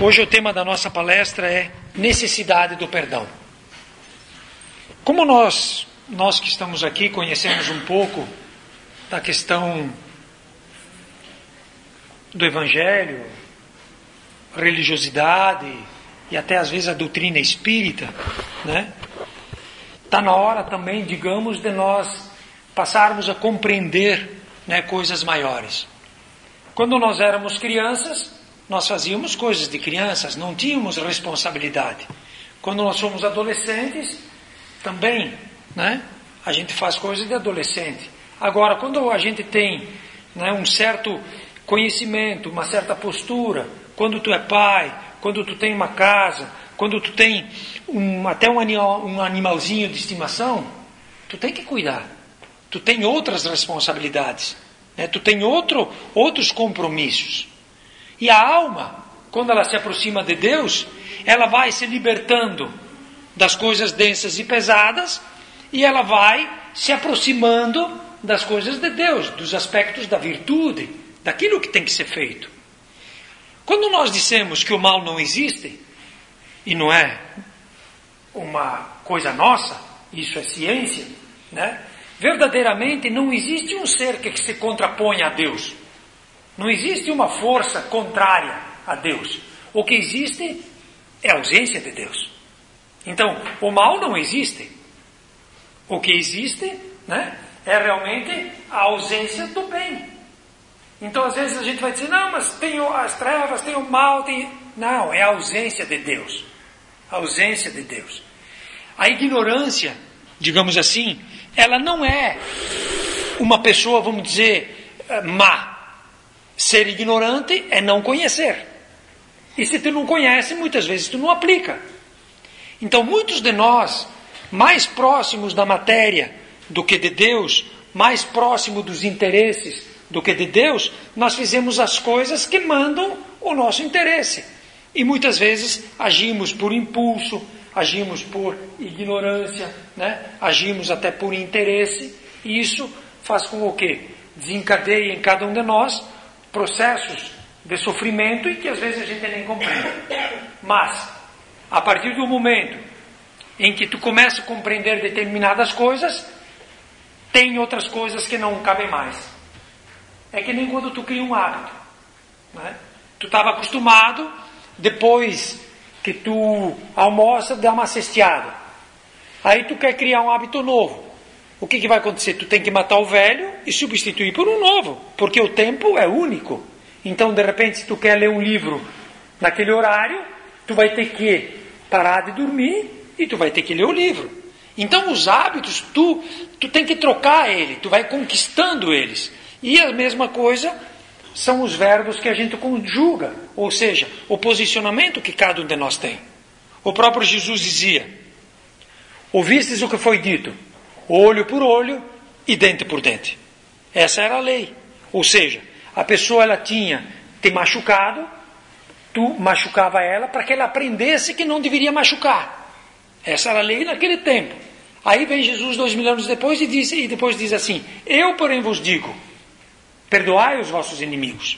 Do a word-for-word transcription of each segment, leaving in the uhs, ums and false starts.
Hoje o tema da nossa palestra é necessidade do perdão. Como nós, nós que estamos aqui conhecemos um pouco da questão do Evangelho, religiosidade e até às vezes a doutrina espírita, né? Está na hora também, digamos, de nós passarmos a compreender, né, coisas maiores. Quando nós éramos crianças, nós fazíamos coisas de crianças, não tínhamos responsabilidade. Quando nós somos adolescentes, também, né, a gente faz coisas de adolescente. Agora, quando a gente tem, né, um certo conhecimento, uma certa postura, quando tu é pai, quando tu tem uma casa, quando tu tem um, até um, animal, um animalzinho de estimação, tu tem que cuidar. Tu tem outras responsabilidades, né? Tu tem outro, outros compromissos. E a alma, quando ela se aproxima de Deus, ela vai se libertando das coisas densas e pesadas e ela vai se aproximando das coisas de Deus, dos aspectos da virtude, daquilo que tem que ser feito. Quando nós dissemos que o mal não existe, e não é uma coisa nossa, isso é ciência, né? Verdadeiramente não existe um ser que se contraponha a Deus. Não existe uma força contrária a Deus. O que existe é a ausência de Deus. Então, o mal não existe. O que existe, né, é realmente a ausência do bem. Então, às vezes a gente vai dizer, não, mas tem as trevas, tem o mal, tem... Não, é a ausência de Deus. A ausência de Deus. A ignorância, digamos assim, ela não é uma pessoa, vamos dizer, má. Ser ignorante é não conhecer. E se tu não conhece, muitas vezes tu não aplica. Então, muitos de nós, mais próximos da matéria do que de Deus, mais próximo dos interesses do que de Deus, nós fizemos as coisas que mandam o nosso interesse. E muitas vezes agimos por impulso, agimos por ignorância, né? Agimos até por interesse, e isso faz com o quê? Desencadeia em cada um de nós processos de sofrimento e que às vezes a gente nem compreende. Mas, a partir do momento em que tu começa a compreender determinadas coisas, tem outras coisas que não cabem mais. É que nem quando tu cria um hábito, né? Tu estava acostumado, depois que tu almoça, dá uma cesteada. Aí tu quer criar um hábito novo. O que, que vai acontecer? Tu tem que matar o velho e substituir por um novo, porque o tempo é único. Então, de repente, se tu quer ler um livro naquele horário, tu vai ter que parar de dormir e tu vai ter que ler o livro. Então, os hábitos, tu, tu tem que trocar ele, tu vai conquistando eles. E a mesma coisa são os verbos que a gente conjuga, ou seja, o posicionamento que cada um de nós tem. O próprio Jesus dizia, ouvistes o que foi dito, olho por olho e dente por dente. Essa era a lei. Ou seja, a pessoa ela tinha te machucado, tu machucava ela para que ela aprendesse que não deveria machucar. Essa era a lei naquele tempo. Aí vem Jesus dois mil anos depois e, diz, e depois diz assim, eu porém vos digo, perdoai os vossos inimigos.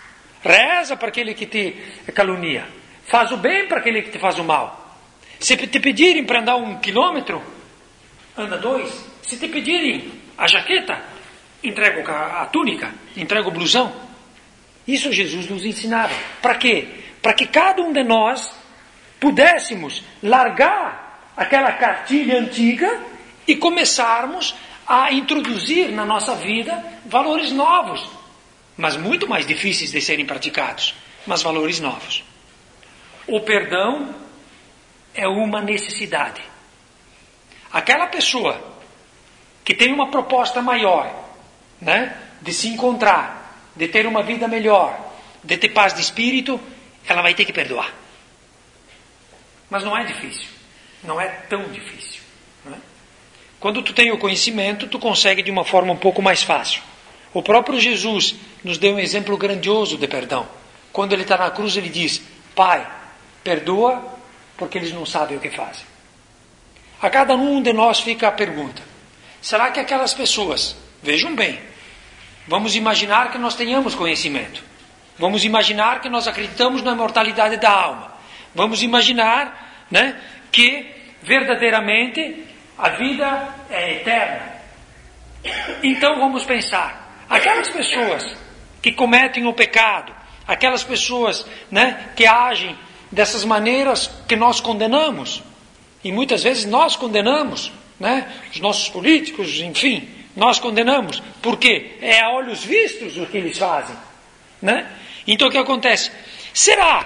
Reza para aquele que te calunia. Faz o bem para aquele que te faz o mal. Se te pedirem para andar um quilômetro, anda dois. Se te pedirem a jaqueta, entrega a túnica, entrega o blusão. Isso Jesus nos ensinava. Para quê? Para que cada um de nós pudéssemos largar aquela cartilha antiga e começarmos a introduzir na nossa vida valores novos, mas muito mais difíceis de serem praticados, mas valores novos. O perdão é uma necessidade. Aquela pessoa que tem uma proposta maior, né, de se encontrar, de ter uma vida melhor, de ter paz de espírito, ela vai ter que perdoar. Mas não é difícil. Não é tão difícil. Né? Quando tu tem o conhecimento, tu consegue de uma forma um pouco mais fácil. O próprio Jesus nos deu um exemplo grandioso de perdão. Quando ele está na cruz, ele diz, Pai, perdoa porque eles não sabem o que fazem. A cada um de nós fica a pergunta, será que aquelas pessoas, vejam bem, vamos imaginar que nós tenhamos conhecimento. Vamos imaginar que nós acreditamos na imortalidade da alma. Vamos imaginar, né, que verdadeiramente a vida é eterna. Então vamos pensar, aquelas pessoas que cometem o pecado, aquelas pessoas, né, que agem dessas maneiras que nós condenamos, e muitas vezes nós condenamos, né, os nossos políticos, enfim, nós condenamos, porque é a olhos vistos o que eles fazem, né? Então o que acontece? Será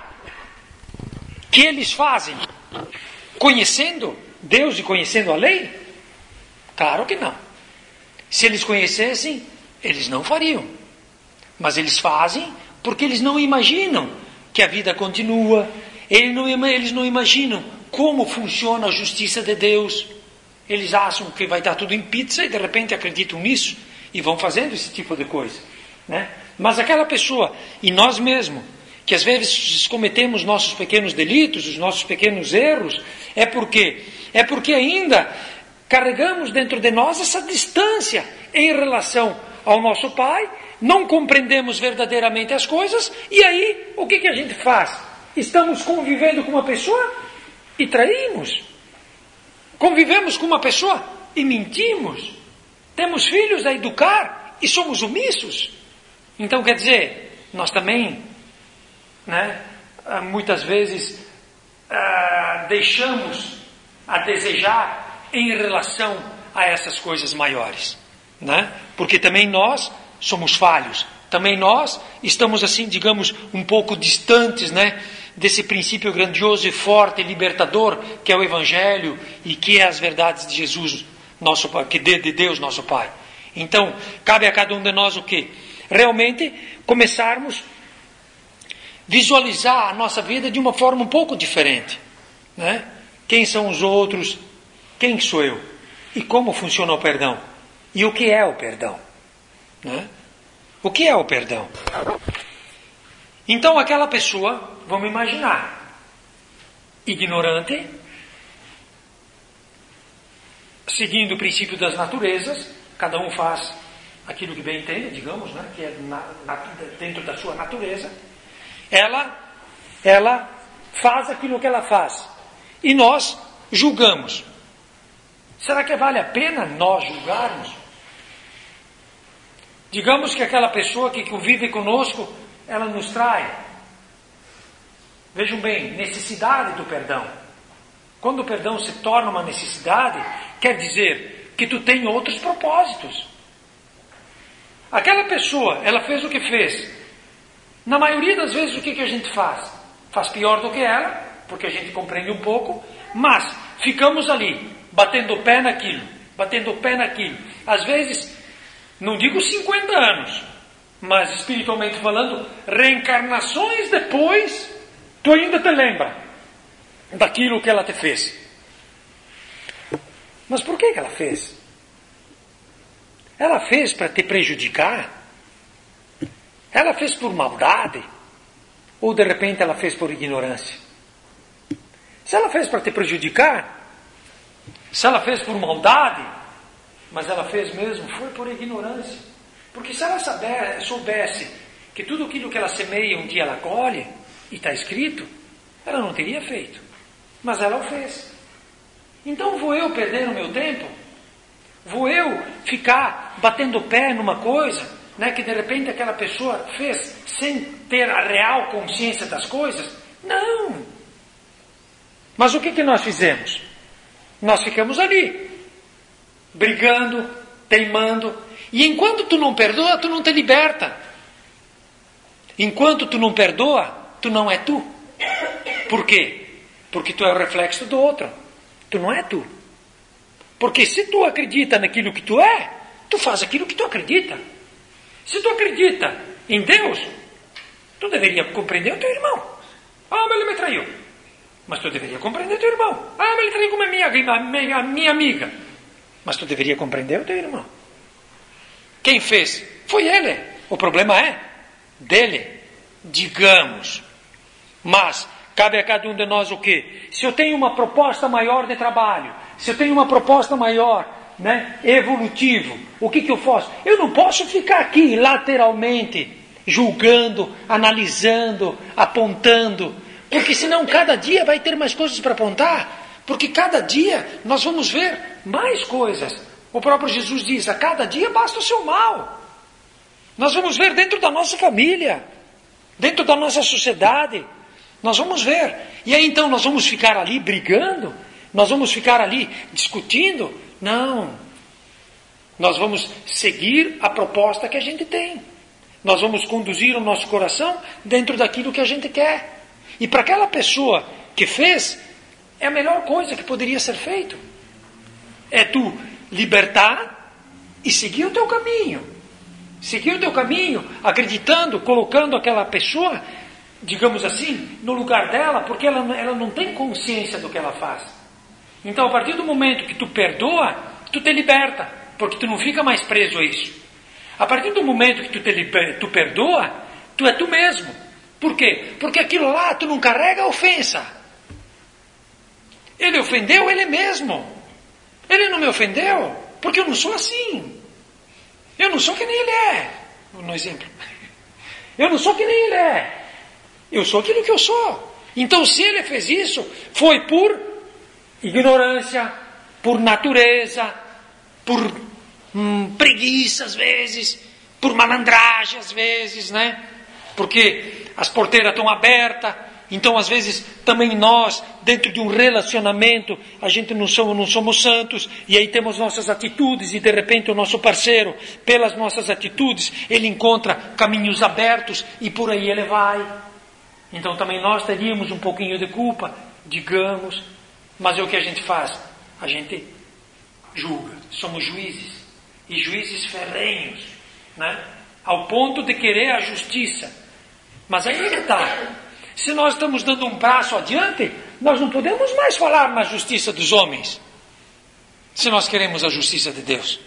que eles fazem conhecendo Deus e conhecendo a lei? Claro que não. Se eles conhecessem, eles não fariam. Mas eles fazem porque eles não imaginam que a vida continua, eles não, eles não imaginam como funciona a justiça de Deus. Eles acham que vai dar tudo em pizza e de repente acreditam nisso e vão fazendo esse tipo de coisa, né? Mas aquela pessoa, e nós mesmos, que às vezes cometemos nossos pequenos delitos, os nossos pequenos erros, é porque é porque ainda carregamos dentro de nós essa distância em relação ao nosso Pai, não compreendemos verdadeiramente as coisas, e aí o que, que a gente faz? Estamos convivendo com uma pessoa e traímos. Convivemos com uma pessoa e mentimos. Temos filhos a educar e somos omissos. Então, quer dizer, nós também, né, muitas vezes uh, deixamos a desejar em relação a essas coisas maiores, né? Porque também nós somos falhos. Também nós estamos assim, digamos, um pouco distantes, né, desse princípio grandioso e forte, libertador, que é o Evangelho e que é as verdades de Jesus, nosso Pai, que de Deus, nosso Pai. Então, cabe a cada um de nós o quê? Realmente começarmos a visualizar a nossa vida de uma forma um pouco diferente, né? Quem são os outros? Quem sou eu? E como funciona o perdão? E o que é o perdão? Né? O que é o perdão? Então aquela pessoa, vamos imaginar, ignorante, seguindo o princípio das naturezas, cada um faz aquilo que bem entende, digamos, né, que é na, na, dentro da sua natureza, ela, ela faz aquilo que ela faz. E nós julgamos. Será que vale a pena nós julgarmos? Digamos que aquela pessoa que convive conosco, ela nos trai. Vejam bem, necessidade do perdão. Quando o perdão se torna uma necessidade, quer dizer que tu tem outros propósitos. Aquela pessoa, ela fez o que fez. Na maioria das vezes, o que, que a gente faz? Faz pior do que ela, porque a gente compreende um pouco, mas ficamos ali, batendo o pé naquilo, batendo o pé naquilo. Às vezes, não digo cinquenta anos, mas espiritualmente falando, reencarnações depois, tu ainda te lembra daquilo que ela te fez. Mas por que que ela fez? Ela fez para te prejudicar? Ela fez por maldade? Ou de repente ela fez por ignorância? Se ela fez para te prejudicar, se ela fez por maldade, mas ela fez mesmo, foi por ignorância. Porque se ela saber, soubesse que tudo aquilo que ela semeia um dia ela colhe, e está escrito, ela não teria feito. Mas ela o fez. Então vou eu perder o meu tempo? Vou eu ficar batendo o pé numa coisa, né, que de repente aquela pessoa fez sem ter a real consciência das coisas? Não! Mas o que, que nós fizemos? Nós ficamos ali, brigando, teimando, e enquanto tu não perdoa, tu não te liberta. Enquanto tu não perdoa, tu não é tu. Por quê? Porque tu é o reflexo do outro. Tu não é tu. Porque se tu acredita naquilo que tu é, tu faz aquilo que tu acredita. Se tu acredita em Deus, tu deveria compreender o teu irmão. Ah, mas ele me traiu. Mas tu deveria compreender o teu irmão. Ah, mas ele traiu com a minha, a minha, a minha amiga. Mas tu deveria compreender o teu irmão. Quem fez? Foi ele. O problema é dele. Digamos. Mas cabe a cada um de nós o quê? Se eu tenho uma proposta maior de trabalho, se eu tenho uma proposta maior, né, evolutivo, o que que eu faço? Eu não posso ficar aqui lateralmente, julgando, analisando, apontando, porque senão cada dia vai ter mais coisas para apontar, porque cada dia nós vamos ver mais coisas. O próprio Jesus diz, a cada dia basta o seu mal. Nós vamos ver dentro da nossa família, dentro da nossa sociedade, nós vamos ver. E aí então nós vamos ficar ali brigando? Nós vamos ficar ali discutindo? Não. Nós vamos seguir a proposta que a gente tem. Nós vamos conduzir o nosso coração dentro daquilo que a gente quer. E para aquela pessoa que fez, é a melhor coisa que poderia ser feito. É tu libertar e seguir o teu caminho. Seguir o teu caminho, acreditando, colocando aquela pessoa, digamos assim, no lugar dela, porque ela, ela não tem consciência do que ela faz. Então, a partir do momento que tu perdoa, tu te liberta, porque tu não fica mais preso a isso. A partir do momento que tu, te liber, tu perdoa, tu é tu mesmo. Por quê? Porque aquilo lá, tu não carrega a ofensa. Ele ofendeu ele mesmo. Ele não me ofendeu, porque eu não sou assim. Eu não sou que nem ele é. No exemplo. Eu não sou que nem ele é. Eu sou aquilo que eu sou. Então, se ele fez isso, foi por ignorância, por natureza, por hum, preguiça às vezes, por malandragem às vezes, né? Porque as porteiras estão abertas. Então, às vezes, também nós, dentro de um relacionamento, a gente não somos, não somos santos, e aí temos nossas atitudes, e de repente o nosso parceiro, pelas nossas atitudes, ele encontra caminhos abertos, e por aí ele vai. Então, também nós teríamos um pouquinho de culpa, digamos, mas é o que a gente faz? A gente julga, somos juízes, e juízes ferrenhos, né? Ao ponto de querer a justiça. Mas aí é que está. Se nós estamos dando um passo adiante, nós não podemos mais falar na justiça dos homens. Se nós queremos a justiça de Deus.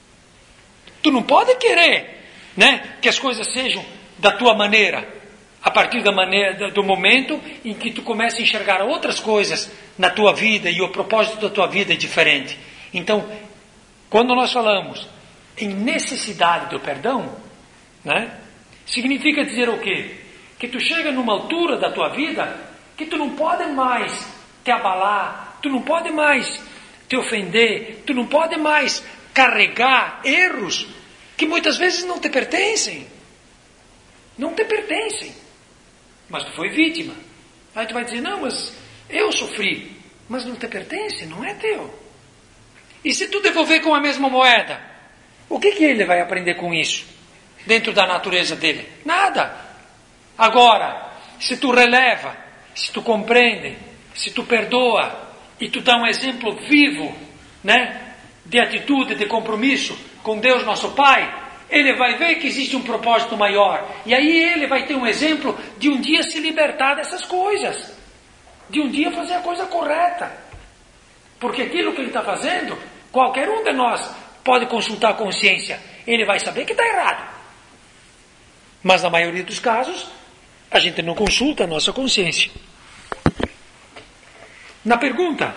Tu não pode querer, né, que as coisas sejam da tua maneira, a partir da maneira, do momento em que tu começa a enxergar outras coisas na tua vida e o propósito da tua vida é diferente. Então, quando nós falamos em necessidade do perdão, né, significa dizer o quê? Que tu chega numa altura da tua vida que tu não pode mais te abalar, tu não pode mais te ofender, tu não pode mais carregar erros que muitas vezes não te pertencem. Não te pertencem. Mas tu foi vítima. Aí tu vai dizer, não, mas eu sofri. Mas não te pertence, não é teu. E se tu devolver com a mesma moeda, o que, que ele vai aprender com isso? Dentro da natureza dele? Nada. Agora, se tu releva, se tu compreende, se tu perdoa, e tu dá um exemplo vivo, né, de atitude, de compromisso com Deus nosso Pai, ele vai ver que existe um propósito maior. E aí ele vai ter um exemplo de um dia se libertar dessas coisas. De um dia fazer a coisa correta. Porque aquilo que ele está fazendo, qualquer um de nós pode consultar a consciência. Ele vai saber que está errado. Mas na maioria dos casos, a gente não consulta a nossa consciência. Na pergunta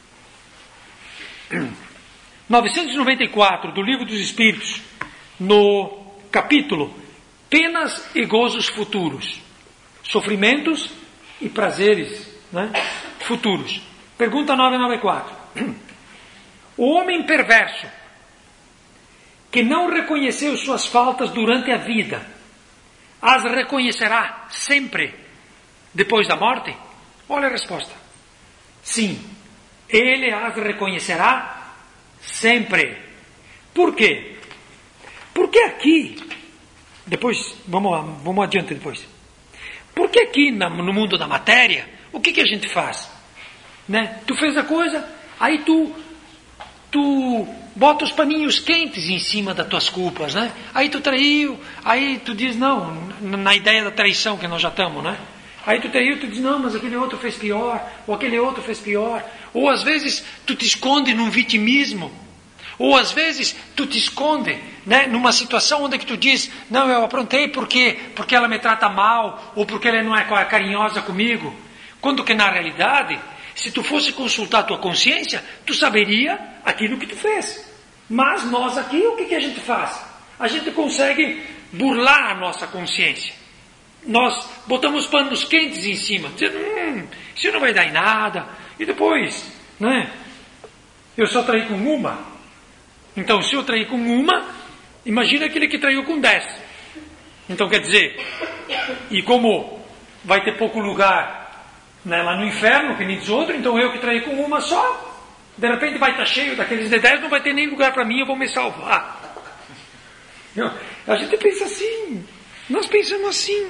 novecentos e noventa e quatro do Livro dos Espíritos, no capítulo Penas e Gozos Futuros, Sofrimentos e Prazeres, né, Futuros. Pergunta novecentos e noventa e quatro. O homem perverso, que não reconheceu suas faltas durante a vida, as reconhecerá sempre depois da morte? Olha a resposta. Sim, ele as reconhecerá sempre. Por quê? Porque aqui, depois, vamos, vamos adiante depois. Porque aqui no mundo da matéria, o que, que a gente faz? Né? Tu fez a coisa, aí tu, tu bota os paninhos quentes em cima das tuas culpas, né? Aí tu traiu, aí tu diz, não, na ideia da traição que nós já estamos, né? Aí tu traiu, tu diz, não, mas aquele outro fez pior, ou aquele outro fez pior. Ou às vezes tu te esconde num vitimismo. Ou às vezes tu te esconde, né, numa situação onde que tu diz, não, eu aprontei porque, porque ela me trata mal, ou porque ela não é carinhosa comigo. Quando que na realidade, se tu fosse consultar a tua consciência, tu saberia aquilo que tu fez. Mas nós aqui, o que, que a gente faz? A gente consegue burlar a nossa consciência. Nós botamos panos quentes em cima, dizendo, hum, isso não vai dar em nada. E depois, né? Eu só traí com uma. Então, se eu traí com uma, imagina aquele que traiu com dez. Então, quer dizer, e como vai ter pouco lugar, né, lá no inferno, que nem diz outro, então eu que traí com uma só, de repente vai estar cheio daqueles de dez, não vai ter nem lugar para mim, eu vou me salvar. Não, a gente pensa assim, nós pensamos assim.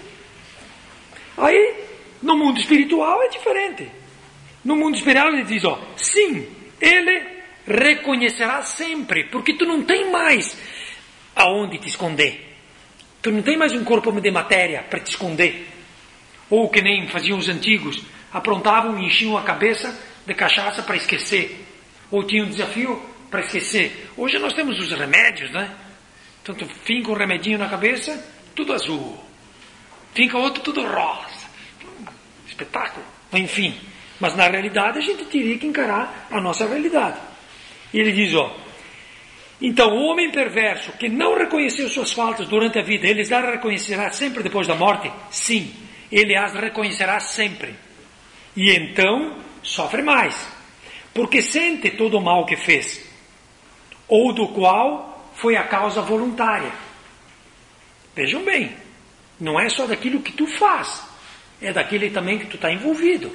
Aí, no mundo espiritual é diferente. No mundo espiritual ele diz, ó, sim, ele reconhecerá sempre, porque tu não tem mais aonde te esconder. Tu não tem mais um corpo de matéria para te esconder. Ou que nem faziam os antigos, aprontavam e enchiam a cabeça de cachaça para esquecer. Ou tinham um desafio para esquecer. Hoje nós temos os remédios, né? Então tu finca um remedinho na cabeça, tudo azul. Finca outro, tudo rosa. Espetáculo. Enfim. Mas na realidade a gente teria que encarar a nossa realidade. E ele diz, ó, então o homem perverso que não reconheceu suas faltas durante a vida, ele as reconhecerá sempre depois da morte? Sim, ele as reconhecerá sempre. E então sofre mais, porque sente todo o mal que fez, ou do qual foi a causa voluntária. Vejam bem, não é só daquilo que tu faz, é daquele também que tu está envolvido.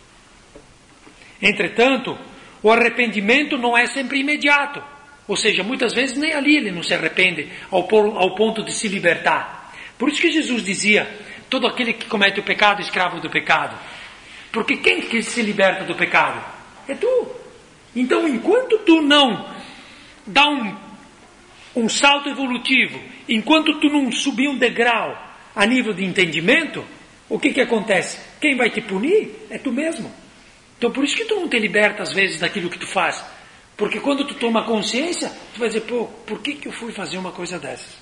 Entretanto, o arrependimento não é sempre imediato. Ou seja, muitas vezes nem ali ele não se arrepende ao, ao ponto de se libertar. Por isso que Jesus dizia, todo aquele que comete o pecado é escravo do pecado. Porque quem que se liberta do pecado? É tu. Então, enquanto tu não dá um, um salto evolutivo, enquanto tu não subir um degrau a nível de entendimento, o que que acontece? Quem vai te punir é tu mesmo. Então por isso que tu não te liberta às vezes daquilo que tu faz. Porque quando tu toma consciência, tu vai dizer, pô, por que que eu fui fazer uma coisa dessas?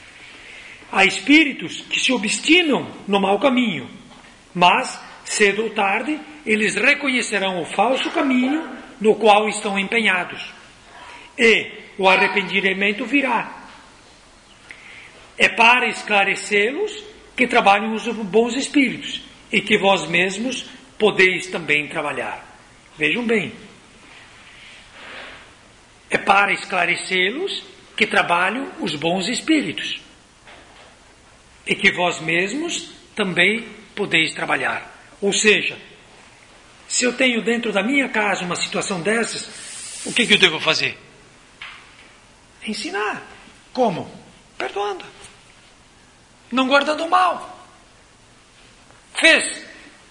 Há espíritos que se obstinam no mau caminho, mas, cedo ou tarde, eles reconhecerão o falso caminho no qual estão empenhados. E o arrependimento virá. É para esclarecê-los que trabalham os bons espíritos e que vós mesmos podeis também trabalhar. Vejam bem. É para esclarecê-los que trabalham os bons espíritos e que vós mesmos também podeis trabalhar. Ou seja, se eu tenho dentro da minha casa uma situação dessas, o que, que eu devo fazer? Ensinar. Como? Perdoando. Não guardando o mal. Fez.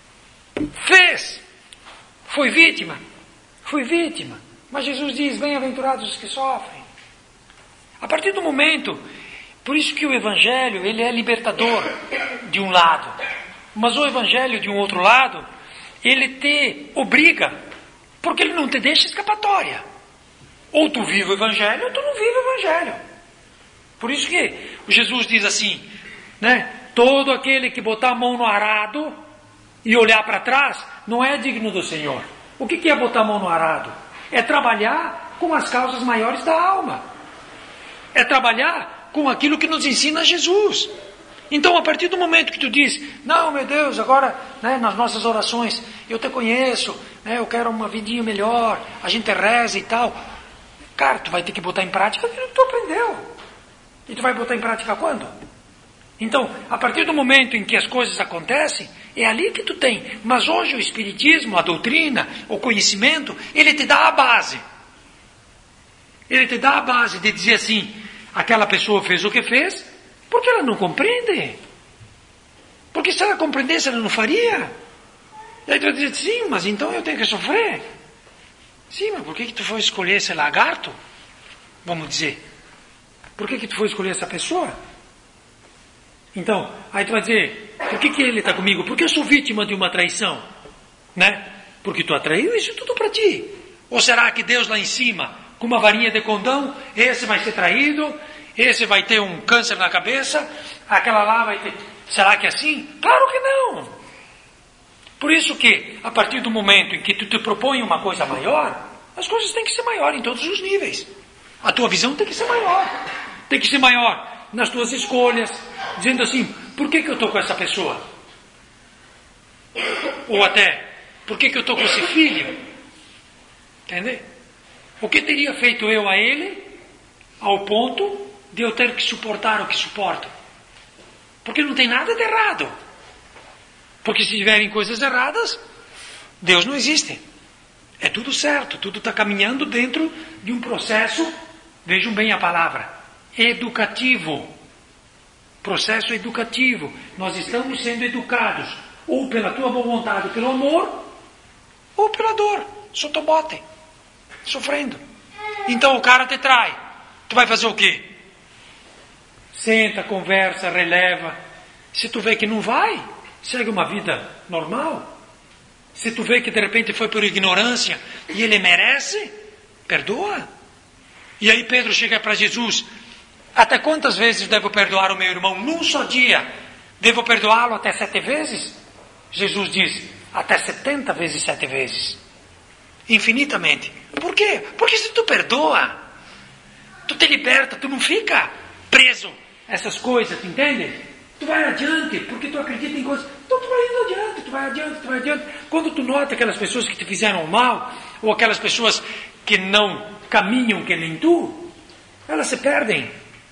Fez. Foi vítima. Foi vítima. Mas Jesus diz, bem-aventurados os que sofrem. A partir do momento, por isso que o Evangelho, ele é libertador de um lado. Mas o Evangelho de um outro lado, ele te obriga, porque ele não te deixa escapatória. Ou tu vive o Evangelho, ou tu não vive o Evangelho. Por isso que Jesus diz assim, né? Todo aquele que botar a mão no arado e olhar para trás, não é digno do Senhor. O que é botar a mão no arado? É trabalhar com as causas maiores da alma. É trabalhar com aquilo que nos ensina Jesus. Então, a partir do momento que tu diz, não, meu Deus, agora, né, nas nossas orações, eu te conheço, né, eu quero uma vidinha melhor, a gente reza e tal. Cara, tu vai ter que botar em prática aquilo que tu aprendeu. E tu vai botar em prática quando? Então, a partir do momento em que as coisas acontecem, é ali que tu tem. Mas hoje o Espiritismo, a doutrina, o conhecimento, ele te dá a base. Ele te dá a base de dizer assim, aquela pessoa fez o que fez, porque ela não compreende. Porque se ela compreendesse, ela não faria. E aí tu vai dizer, sim, mas então eu tenho que sofrer. Sim, mas por que que tu foi escolher esse lagarto? Vamos dizer. Por que que tu foi escolher essa pessoa? Então, aí tu vai dizer, por que que ele está comigo? Porque eu sou vítima de uma traição. Né? Porque tu atraiu isso tudo para ti. Ou será que Deus lá em cima, com uma varinha de condão, esse vai ser traído, esse vai ter um câncer na cabeça, aquela lá vai ter... Será que é assim? Claro que não. Por isso que, a partir do momento em que tu te propõe uma coisa maior, as coisas têm que ser maior em todos os níveis. A tua visão tem que ser maior. Tem que ser maior nas tuas escolhas, dizendo assim, por que, que eu estou com essa pessoa? Ou até, por que, que eu estou com esse filho? Entende? O que teria feito eu a ele, ao ponto de eu ter que suportar o que suporto? Porque não tem nada de errado. Porque se tiverem coisas erradas, Deus não existe. É tudo certo, tudo está caminhando dentro de um processo, vejam bem a palavra, educativo. Processo educativo. Nós estamos sendo educados, ou pela tua boa vontade, pelo amor, ou pela dor, sotobote, sofrendo. Então o cara te trai. Tu vai fazer o quê? Senta, conversa, releva. Se tu vê que não vai, segue uma vida normal. Se tu vê que de repente foi por ignorância e ele merece, perdoa. E aí Pedro chega para Jesus, até quantas vezes devo perdoar o meu irmão? Num só dia. Devo perdoá-lo até sete vezes? Jesus diz, até setenta vezes sete vezes. Infinitamente. Por quê? Porque se tu perdoa, tu te liberta, tu não fica preso a essas coisas, tu entende? Tu vai adiante, porque tu acredita em coisas. Então tu vai indo adiante, tu vai adiante, tu vai adiante. Quando tu nota aquelas pessoas que te fizeram mal, ou aquelas pessoas que não caminham que nem tu, elas se perdem.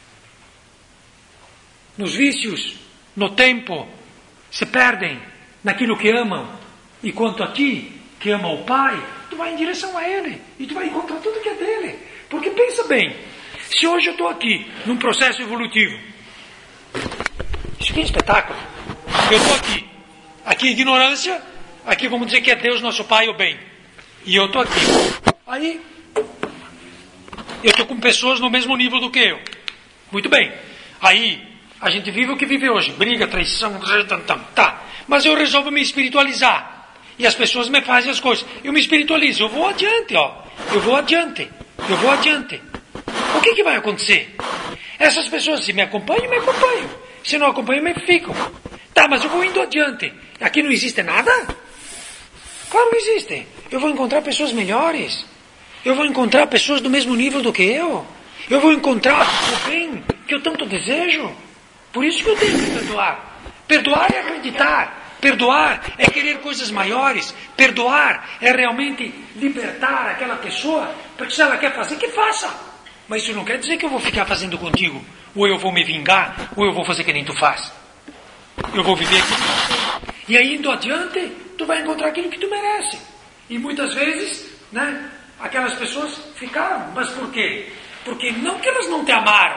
Nos vícios, no tempo, se perdem naquilo que amam. E quanto a ti, que ama o Pai, tu vai em direção a Ele. E tu vai encontrar tudo que é dele. Porque pensa bem, se hoje eu estou aqui, num processo evolutivo, isso aqui é um espetáculo. Eu estou aqui. Aqui ignorância, aqui vamos dizer que é Deus, nosso Pai, o bem. E eu estou aqui. Aí, eu estou com pessoas no mesmo nível do que eu. Muito bem. Aí, a gente vive o que vive hoje. Briga, traição, tá. Mas eu resolvo me espiritualizar. E as pessoas me fazem as coisas. Eu me espiritualizo. Eu vou adiante, ó. Eu vou adiante. Eu vou adiante. O que, que vai acontecer? Essas pessoas, se me acompanham, me acompanham. Se não acompanham, me ficam. Tá, mas eu vou indo adiante. Aqui não existe nada? Claro que existe. Eu vou encontrar pessoas melhores. Eu vou encontrar pessoas do mesmo nível do que eu. Eu vou encontrar o bem que eu tanto desejo. Por isso que eu tenho que perdoar. Perdoar é acreditar. Perdoar é querer coisas maiores. Perdoar é realmente libertar aquela pessoa. Porque se ela quer fazer, que faça. Mas isso não quer dizer que eu vou ficar fazendo contigo. Ou eu vou me vingar, ou eu vou fazer que nem tu faz. Eu vou viver aqui. E aí, indo adiante, tu vai encontrar aquilo que tu merece. E muitas vezes, né, aquelas pessoas ficaram. Mas por quê? Porque não que elas não te amaram.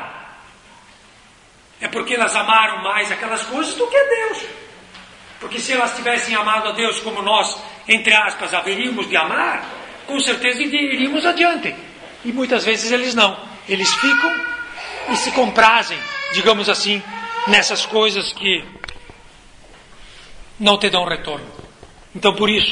É porque elas amaram mais aquelas coisas do que a Deus. Porque se elas tivessem amado a Deus como nós, entre aspas, haveríamos de amar, com certeza iríamos adiante. E muitas vezes eles não. Eles ficam e se comprazem, digamos assim, nessas coisas que não te dão retorno. Então, por isso,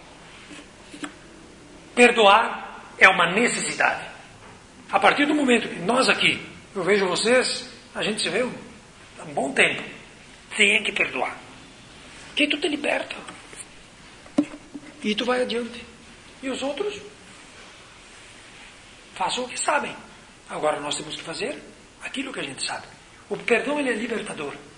perdoar é uma necessidade. A partir do momento que nós aqui, eu vejo vocês, a gente se vê há um bom tempo, tem que perdoar. Que tu te liberta. E tu vai adiante. E os outros façam o que sabem. Agora nós temos que fazer aquilo que a gente sabe. O perdão, ele é libertador.